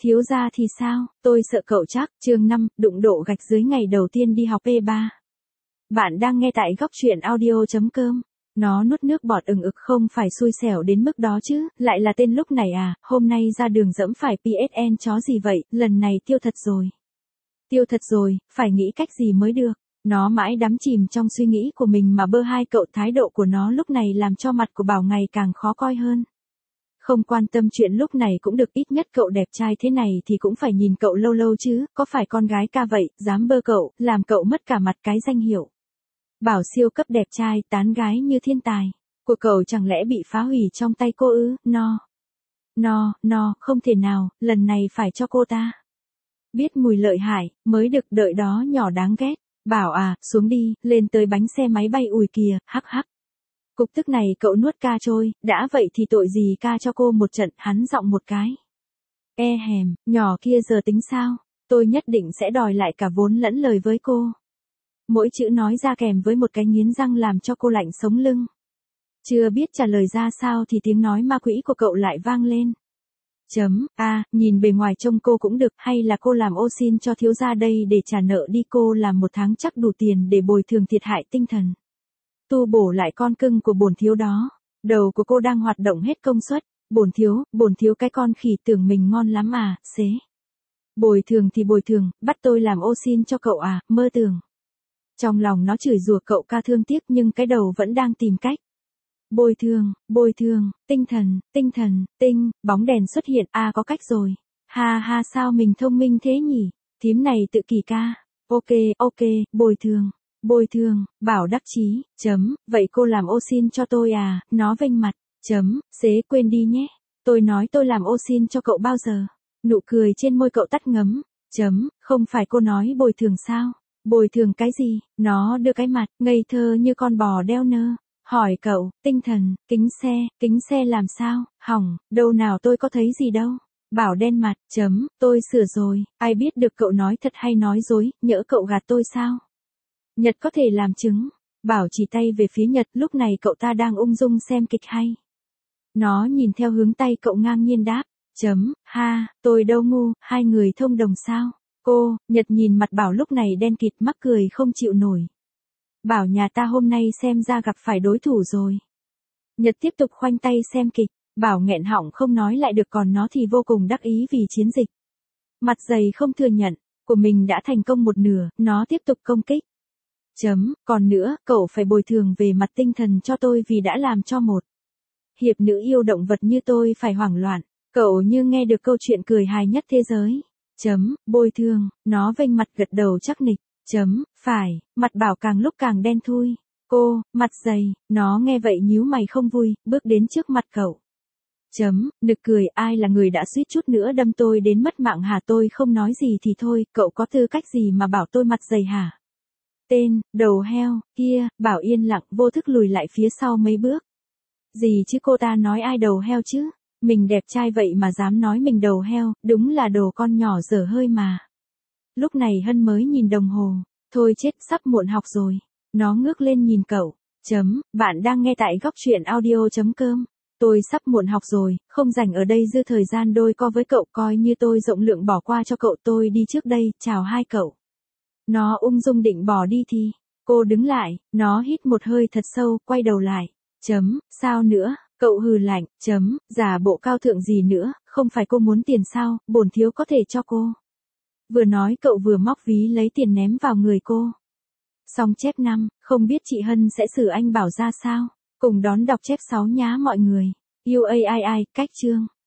Thiếu gia thì sao, tôi sợ cậu chắc. Chương 5, đụng độ gạch dưới ngày đầu tiên đi học P3. Bạn đang nghe tại góc truyện audio.com. Nó nuốt nước bọt ừng ực, không phải xui xẻo đến mức đó chứ, lại là tên lúc này à, hôm nay ra đường dẫm phải PSN chó gì vậy, lần này tiêu thật rồi. Tiêu thật rồi, phải nghĩ cách gì mới được. Nó mãi đắm chìm trong suy nghĩ của mình mà bơ hai cậu, thái độ của nó lúc này làm cho mặt của Bảo ngày càng khó coi hơn. Không quan tâm chuyện lúc này cũng được, ít nhất cậu đẹp trai thế này thì cũng phải nhìn cậu lâu lâu chứ, có phải con gái ca vậy, dám bơ cậu, làm cậu mất cả mặt cái danh hiệu. Bảo siêu cấp đẹp trai, tán gái như thiên tài. Của cậu chẳng lẽ bị phá hủy trong tay cô ư, no, không thể nào, lần này phải cho cô ta. Biết mùi lợi hại, mới được, đợi đó nhỏ đáng ghét. Bảo à, xuống đi, lên tới bánh xe máy bay ủi kìa, hắc hắc. Cục tức này cậu nuốt ca trôi, đã vậy thì tội gì ca cho cô một trận, hắn giọng một cái. Hèm, nhỏ kia giờ tính sao, tôi nhất định sẽ đòi lại cả vốn lẫn lời với cô. Mỗi chữ nói ra kèm với một cái nghiến răng làm cho cô lạnh sống lưng. Chưa biết trả lời ra sao thì tiếng nói ma quỷ của cậu lại vang lên. Nhìn bề ngoài trông cô cũng được, hay là cô làm ô xin cho thiếu gia đây để trả nợ đi, cô làm 1 tháng chắc đủ tiền để bồi thường thiệt hại tinh thần. Tu bổ lại con cưng của bổn thiếu đó. Đầu của cô đang hoạt động hết công suất. Bổn thiếu cái con khỉ tưởng mình ngon lắm à, xế. Bồi thường thì bồi thường, bắt tôi làm ô xin cho cậu à, mơ tưởng. Trong lòng nó chửi rủa cậu ca thương tiếc nhưng cái đầu vẫn đang tìm cách. Bồi thường, tinh, bóng đèn xuất hiện, à có cách rồi. Ha sao mình thông minh thế nhỉ, thím này tự kỷ ca. Ok, bồi thường, Bảo đắc chí, vậy cô làm ô xin cho tôi à, nó vênh mặt, xế quên đi nhé, tôi nói tôi làm ô xin cho cậu bao giờ, nụ cười trên môi cậu tắt ngấm, không phải cô nói bồi thường sao, bồi thường cái gì, nó đưa cái mặt, ngây thơ như con bò đeo nơ, hỏi cậu, tinh thần, kính xe làm sao, hỏng, đâu nào tôi có thấy gì đâu. Bảo đen mặt, tôi sửa rồi, ai biết được cậu nói thật hay nói dối, nhỡ cậu gạt tôi sao? Nhật có thể làm chứng. Bảo chỉ tay về phía Nhật, lúc này cậu ta đang ung dung xem kịch hay. Nó nhìn theo hướng tay cậu ngang nhiên đáp, tôi đâu ngu, hai người thông đồng sao? Nhật nhìn mặt Bảo lúc này đen kịt, mắc cười không chịu nổi. Bảo nhà ta hôm nay xem ra gặp phải đối thủ rồi. Nhật tiếp tục khoanh tay xem kịch. Bảo nghẹn họng không nói lại được, còn nó thì vô cùng đắc ý vì chiến dịch. Mặt dày không thừa nhận, của mình đã thành công một nửa, nó tiếp tục công kích. Còn nữa, cậu phải bồi thường về mặt tinh thần cho tôi vì đã làm cho một hiệp nữ yêu động vật như tôi phải hoảng loạn. Cậu như nghe được câu chuyện cười hài nhất thế giới. Bồi thường, nó vênh mặt gật đầu chắc nịch. Phải, mặt Bảo càng lúc càng đen thui. Mặt dày, nó nghe vậy nhíu mày không vui, bước đến trước mặt cậu. Nực cười, ai là người đã suýt chút nữa đâm tôi đến mất mạng hả, tôi không nói gì thì thôi, cậu có tư cách gì mà bảo tôi mặt dày hả? Tên, đầu heo, kia, Bảo yên lặng vô thức lùi lại phía sau mấy bước. Gì chứ, cô ta nói ai đầu heo chứ? Mình đẹp trai vậy mà dám nói mình đầu heo, đúng là đồ con nhỏ dở hơi mà. Lúc này Hân mới nhìn đồng hồ, thôi chết, sắp muộn học rồi. Nó ngước lên nhìn cậu. Bạn đang nghe tại góc truyện audio.com. Tôi sắp muộn học rồi, không rảnh ở đây dư thời gian đôi co với cậu, coi như tôi rộng lượng bỏ qua cho cậu, tôi đi trước đây, chào hai cậu. Nó ung dung định bỏ đi thì, cô đứng lại, nó hít một hơi thật sâu, quay đầu lại. Sao nữa, cậu hừ lạnh, giả bộ cao thượng gì nữa, không phải cô muốn tiền sao, bổn thiếu có thể cho cô. Vừa nói cậu vừa móc ví lấy tiền ném vào người cô. Xong chép 5, không biết chị Hân sẽ xử anh Bảo ra sao. Cùng đón đọc chép 6 nhá mọi người. UAII, cách chương.